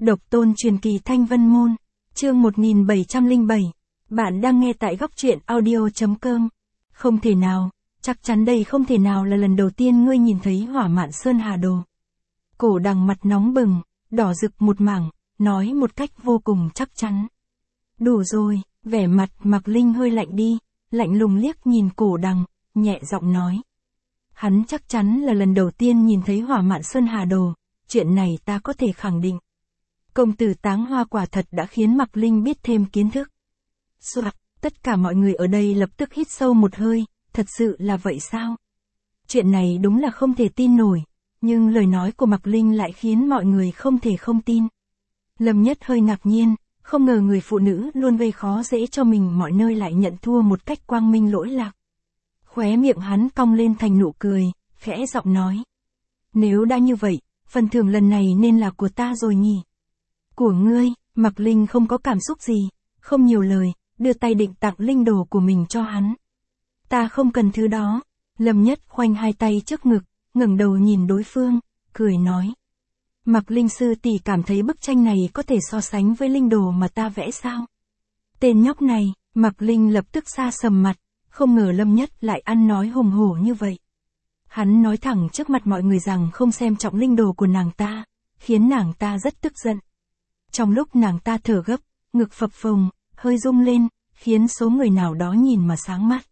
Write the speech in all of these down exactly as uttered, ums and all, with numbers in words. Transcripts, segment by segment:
Độc tôn truyền kỳ Thanh Vân Môn, chương một nghìn bảy trăm lẻ bảy. Bạn đang nghe tại góc truyện audio.com. Không thể nào, chắc chắn đây không thể nào là lần đầu tiên ngươi nhìn thấy hỏa mạn sơn hà đồ. Cổ Đằng mặt nóng bừng, đỏ rực một mảng, nói một cách vô cùng chắc chắn. Đủ rồi, vẻ mặt Mạc Linh hơi lạnh đi, lạnh lùng liếc nhìn Cổ Đằng, nhẹ giọng nói. Hắn chắc chắn là lần đầu tiên nhìn thấy hỏa mạn sơn hà đồ, chuyện này ta có thể khẳng định. Công tử Táng Hoa quả thật đã khiến Mạc Linh biết thêm kiến thức. Soạt, tất cả mọi người ở đây lập tức hít sâu một hơi, thật sự là vậy sao? Chuyện này đúng là không thể tin nổi, nhưng lời nói của Mạc Linh lại khiến mọi người không thể không tin. Lâm Nhất hơi ngạc nhiên, không ngờ người phụ nữ luôn gây khó dễ cho mình mọi nơi lại nhận thua một cách quang minh lỗi lạc. Khóe miệng hắn cong lên thành nụ cười, khẽ giọng nói. Nếu đã như vậy, phần thưởng lần này nên là của ta rồi nhỉ? Của ngươi, Mạc Linh không có cảm xúc gì, không nhiều lời, đưa tay định tặng linh đồ của mình cho hắn. Ta không cần thứ đó. Lâm Nhất khoanh hai tay trước ngực, ngẩng đầu nhìn đối phương, cười nói. Mạc Linh sư tỷ cảm thấy bức tranh này có thể so sánh với linh đồ mà ta vẽ sao? Tên nhóc này, Mạc Linh lập tức sa sầm mặt, không ngờ Lâm Nhất lại ăn nói hùng hổ như vậy. Hắn nói thẳng trước mặt mọi người rằng không xem trọng linh đồ của nàng ta, khiến nàng ta rất tức giận. Trong lúc nàng ta thở gấp, ngực phập phồng, hơi rung lên, khiến số người nào đó nhìn mà sáng mắt.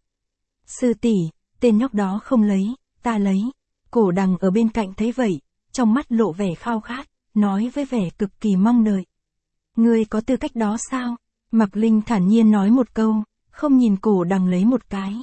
Sư tỷ, tên nhóc đó không lấy, ta lấy. Cổ Đằng ở bên cạnh thấy vậy, trong mắt lộ vẻ khao khát, nói với vẻ cực kỳ mong đợi. Ngươi có tư cách đó sao? Mạc Linh thản nhiên nói một câu, không nhìn Cổ Đằng lấy một cái.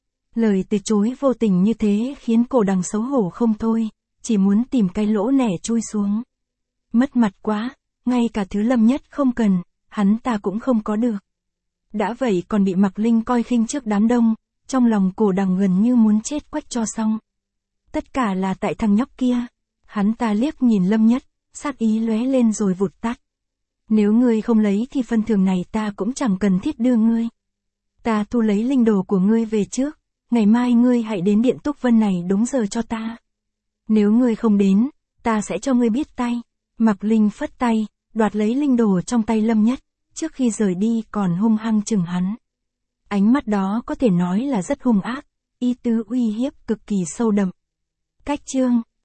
Lời từ chối vô tình như thế khiến Cổ Đằng xấu hổ không thôi, chỉ muốn tìm cái lỗ nẻ chui xuống. Mất mặt quá, ngay cả thứ Lâm Nhất không cần, hắn ta cũng không có được. Đã vậy còn bị Mạc Linh coi khinh trước đám đông, trong lòng Cổ Đằng gần như muốn chết quách cho xong. Tất cả là tại thằng nhóc kia. Hắn ta liếc nhìn Lâm Nhất, sát ý lóe lên rồi vụt tắt. Nếu ngươi không lấy thì phần thưởng này ta cũng chẳng cần thiết đưa ngươi. Ta thu lấy linh đồ của ngươi về trước, ngày mai ngươi hãy đến điện Túc Vân này đúng giờ cho ta. Nếu ngươi không đến, ta sẽ cho ngươi biết tay. Mạc Linh phất tay, đoạt lấy linh đồ trong tay Lâm Nhất, trước khi rời đi còn hung hăng chừng hắn. Ánh mắt đó có thể nói là rất hung ác, ý tứ uy hiếp cực kỳ sâu đậm. Cách chương